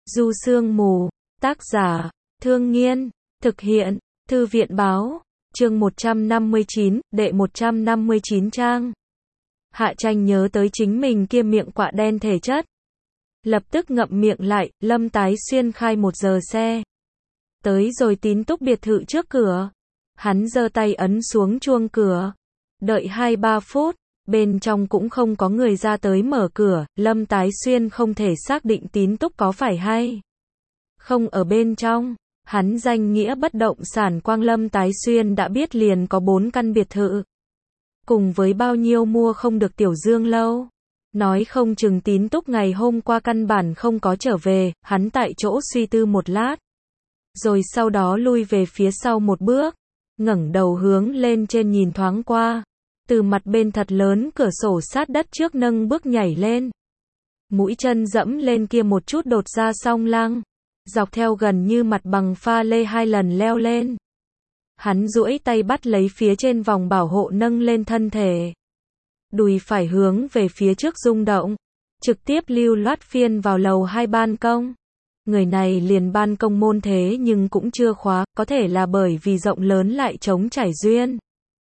Du Sương Mù, tác giả, Thương Nghiên, thực hiện, Thư viện Báo, chương 159, đệ 159 trang. Hạ Tranh nhớ tới chính mình kia miệng quạ đen thể chất. Lập tức ngậm miệng lại, Lâm Tái Xuyên khai 1 giờ xe. Tới rồi Tín Túc biệt thự trước cửa. Hắn giơ tay ấn xuống chuông cửa. Đợi 2-3 phút, bên trong cũng không có người ra tới mở cửa, Lâm Tái Xuyên không thể xác định Tín Túc có phải hay không ở bên trong. Hắn danh nghĩa bất động sản Quang Lâm Tái Xuyên đã biết liền có 4 căn biệt thự. Cùng với bao nhiêu mua không được Tiểu Dương lâu. Nói không chừng Tín Túc ngày hôm qua căn bản không có trở về, hắn tại chỗ suy tư một lát. Rồi sau đó lui về phía sau một bước, ngẩng đầu hướng lên trên nhìn thoáng qua. Từ mặt bên thật lớn cửa sổ sát đất trước nâng bước nhảy lên. Mũi chân dẫm lên kia một chút đột ra song lăng. Dọc theo gần như mặt bằng pha lê 2 lần leo lên. Hắn duỗi tay bắt lấy phía trên vòng bảo hộ nâng lên thân thể. Đùi phải hướng về phía trước rung động. Trực tiếp lưu loát phiên vào lầu 2 ban công. Người này liền ban công môn thế nhưng cũng chưa khóa, có thể là bởi vì rộng lớn lại trống trải duyên.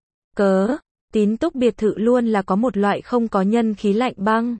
Tín Túc biệt thự luôn là có một loại không có nhân khí lạnh băng.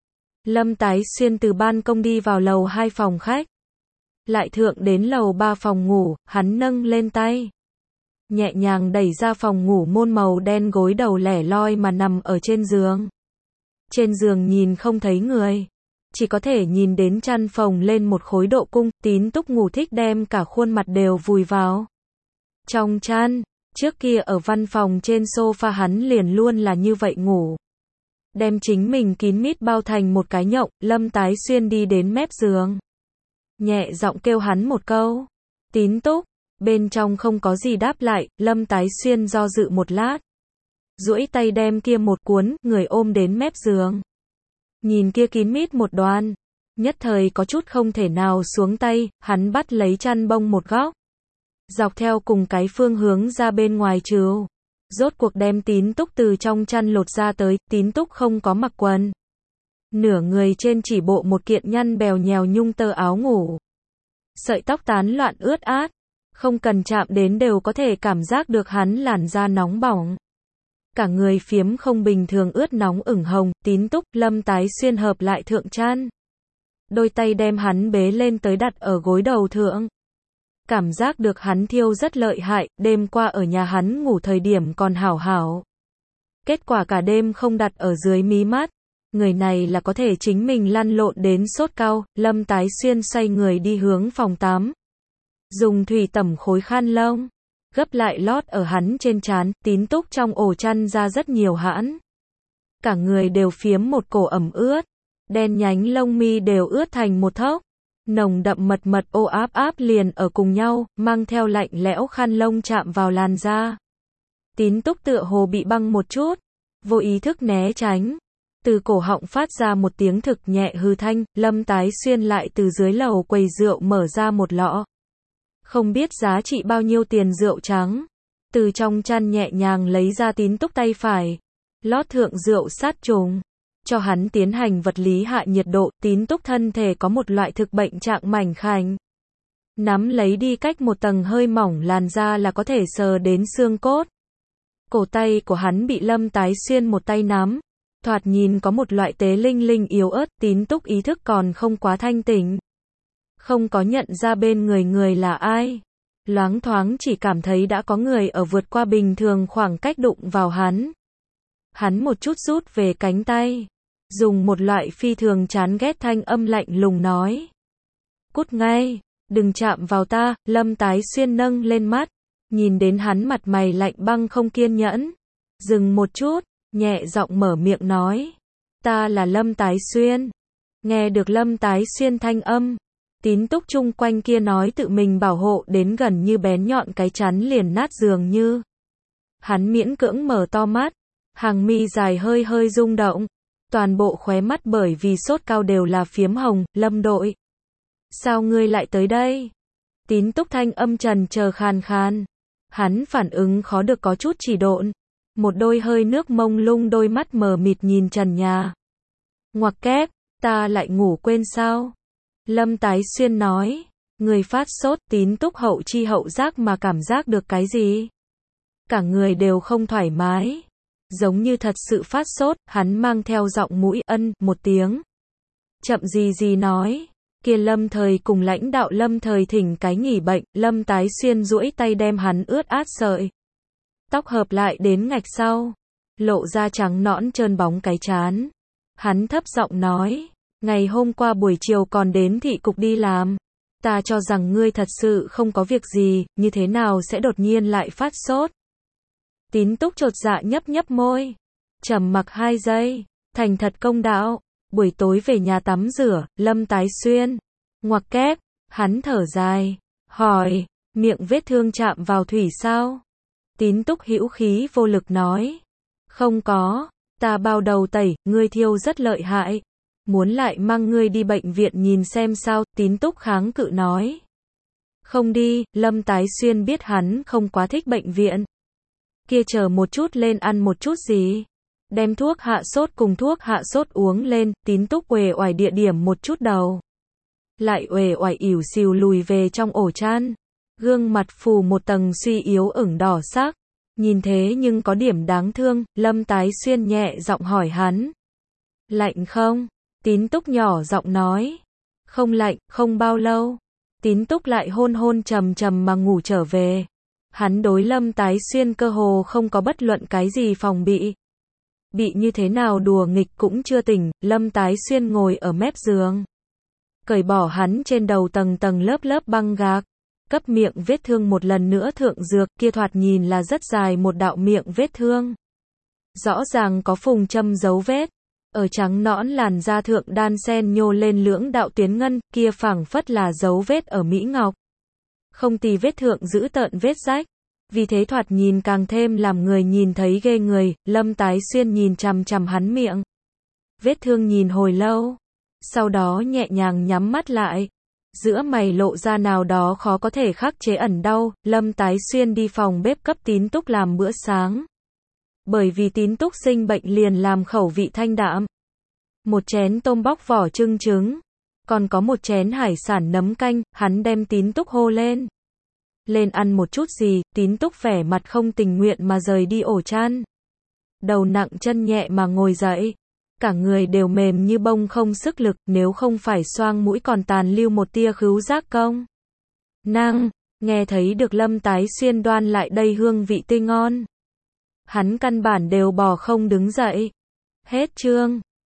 Lâm Tái Xuyên từ ban công đi vào lầu 2 phòng khách. Lại thượng đến lầu 3 phòng ngủ, hắn nâng lên tay. Nhẹ nhàng đẩy ra phòng ngủ môn màu đen gối đầu lẻ loi mà nằm ở trên giường. Trên giường nhìn không thấy người. Chỉ có thể nhìn đến chăn phồng lên một khối độ cung, Tín Túc ngủ thích đem cả khuôn mặt đều vùi vào trong chăn. Trước kia ở văn phòng trên sofa hắn liền luôn là như vậy ngủ. Đem chính mình kín mít bao thành một cái nhộng, Lâm Tái Xuyên đi đến mép giường. Nhẹ giọng kêu hắn một câu. Tín Túc. Bên trong không có gì đáp lại, Lâm Tái Xuyên do dự một lát. Duỗi tay đem kia một cuốn, người ôm đến mép giường. Nhìn kia kín mít một đoàn. Nhất thời có chút không thể nào xuống tay, hắn bắt lấy chăn bông một góc. Dọc theo cùng cái phương hướng ra bên ngoài trừ. Rốt cuộc đem Tín Túc từ trong chăn lột ra tới, Tín Túc không có mặc quần. Nửa người trên chỉ bộ một kiện nhăn bèo nhèo nhung tơ áo ngủ. Sợi tóc tán loạn ướt át. Không cần chạm đến đều có thể cảm giác được hắn làn da nóng bỏng. Cả người phiếm không bình thường ướt nóng ửng hồng, Tín Túc, Lâm Tái Xuyên hợp lại thượng chăn. Đôi tay đem hắn bế lên tới đặt ở gối đầu thượng. Cảm giác được hắn thiêu rất lợi hại, đêm qua ở nhà hắn ngủ thời điểm còn hảo hảo. Kết quả cả đêm không đặt ở dưới mí mắt. Người này là có thể chính mình lăn lộn đến sốt cao, Lâm Tái Xuyên xoay người đi hướng phòng tắm. Dùng thủy tẩm khối khăn lông, gấp lại lót ở hắn trên trán, Tín Túc trong ổ chăn ra rất nhiều hãn. Cả người đều phiếm một cổ ẩm ướt, đen nhánh lông mi đều ướt thành một thốc. Nồng đậm mật ô áp liền ở cùng nhau, mang theo lạnh lẽo khăn lông chạm vào làn da. Tín Túc tựa hồ bị băng một chút, vô ý thức né tránh. Từ cổ họng phát ra một tiếng thực nhẹ hư thanh, Lâm Tái Xuyên lại từ dưới lầu quầy rượu mở ra một lọ. Không biết giá trị bao nhiêu tiền rượu trắng. Từ trong chăn nhẹ nhàng lấy ra Tín Túc tay phải. Lót thượng rượu sát trùng. Cho hắn tiến hành vật lý hạ nhiệt độ, Tín Túc thân thể có một loại thực bệnh trạng mảnh khảnh. Nắm lấy đi cách một tầng hơi mỏng làn da là có thể sờ đến xương cốt. Cổ tay của hắn bị Lâm Tái Xuyên một tay nắm. Thoạt nhìn có một loại tế linh linh yếu ớt, Tín Túc ý thức còn không quá thanh tỉnh. Không có nhận ra bên người là ai. Loáng thoáng chỉ cảm thấy đã có người ở vượt qua bình thường khoảng cách đụng vào hắn. Hắn một chút rút về cánh tay. Dùng một loại phi thường chán ghét thanh âm lạnh lùng nói. Cút ngay, đừng chạm vào ta, Lâm Tái Xuyên nâng lên mắt. Nhìn đến hắn mặt mày lạnh băng không kiên nhẫn. Dừng một chút, nhẹ giọng mở miệng nói. Ta là Lâm Tái Xuyên. Nghe được Lâm Tái Xuyên thanh âm. Tín Túc chung quanh kia nói tự mình bảo hộ đến gần như bén nhọn cái chắn liền nát dường như. Hắn miễn cưỡng mở to mắt. Hàng mi dài hơi hơi rung động. Toàn bộ khóe mắt bởi vì sốt cao đều là phiếm hồng. Lâm đội. Sao ngươi lại tới đây? Tín Túc thanh âm trần chờ khàn khàn. Hắn phản ứng khó được có chút chỉ độn. Một đôi hơi nước mông lung đôi mắt mờ mịt nhìn trần nhà. Ngoặc kép, ta lại ngủ quên sao? Lâm Tái Xuyên nói. Người phát sốt, Tín Túc hậu chi hậu giác mà cảm giác được cái gì? Cả người đều không thoải mái. Giống như thật sự phát sốt, hắn mang theo giọng mũi ân, một tiếng. Chậm gì gì nói. Kia Lâm Thời cùng lãnh đạo Lâm Thời thỉnh cái nghỉ bệnh, Lâm Tái Xuyên duỗi tay đem hắn ướt át sợi tóc hợp lại đến ngạch sau, lộ ra trắng nõn trơn bóng cái trán. Hắn thấp giọng nói, ngày hôm qua buổi chiều còn đến thị cục đi làm. Ta cho rằng ngươi thật sự không có việc gì, như thế nào sẽ đột nhiên lại phát sốt? Tín Túc chột dạ nhấp nhấp môi, trầm mặc 2 giây, thành thật công đạo, buổi tối về nhà tắm rửa. Lâm Tái Xuyên ngoặc kép, hắn thở dài, hỏi, miệng vết thương chạm vào thủy sao? Tín Túc hữu khí vô lực nói, không có, ta bao đầu tẩy, ngươi thiêu rất lợi hại. Muốn lại mang ngươi đi bệnh viện nhìn xem sao? Tín Túc kháng cự nói. Không đi. Lâm Tái Xuyên biết hắn không quá thích bệnh viện. Kia chờ một chút lên ăn một chút gì. Đem thuốc hạ sốt cùng thuốc hạ sốt uống lên. Tín Túc uể oải địa điểm một chút đầu. Lại uể oải ỉu xìu lùi về trong ổ chăn. Gương mặt phủ một tầng suy yếu ửng đỏ sắc. Nhìn thế nhưng có điểm đáng thương. Lâm Tái Xuyên nhẹ giọng hỏi hắn. Lạnh không? Tín Túc nhỏ giọng nói. Không lạnh, không bao lâu. Tín Túc lại hôn hôn trầm trầm mà ngủ trở về. Hắn đối Lâm Tái Xuyên cơ hồ không có bất luận cái gì phòng bị. Bị như thế nào đùa nghịch cũng chưa tỉnh. Lâm Tái Xuyên ngồi ở mép giường. Cởi bỏ hắn trên đầu tầng tầng lớp lớp băng gạc. Cấp miệng vết thương một lần nữa thượng dược. Kia thoạt nhìn là rất dài một đạo miệng vết thương. Rõ ràng có phùng châm dấu vết. Ở trắng nõn làn da thượng đan sen nhô lên lưỡng đạo tuyến ngân, kia phảng phất là dấu vết ở Mỹ Ngọc. Không tì vết thượng giữ tợn vết rách. Vì thế thoạt nhìn càng thêm làm người nhìn thấy ghê người. Lâm Tái Xuyên nhìn chằm chằm hắn miệng vết thương nhìn hồi lâu. Sau đó nhẹ nhàng nhắm mắt lại. Giữa mày lộ ra nào đó khó có thể khắc chế ẩn đau. Lâm Tái Xuyên đi phòng bếp cấp Tín Túc làm bữa sáng. Bởi vì Tín Túc sinh bệnh liền làm khẩu vị thanh đạm. Một chén tôm bóc vỏ trưng trứng. Còn có một chén hải sản nấm canh. Hắn đem Tín Túc hô lên. Lên ăn một chút gì? Tín Túc vẻ mặt không tình nguyện mà rời đi ổ chăn. Đầu nặng chân nhẹ mà ngồi dậy. Cả người đều mềm như bông không sức lực. Nếu không phải xoang mũi còn tàn lưu một tia khứu giác công năng. Nghe thấy được Lâm Tái Xuyên đoan lại đây hương vị tươi ngon. Hắn căn bản đều bò không đứng dậy. Hết chương.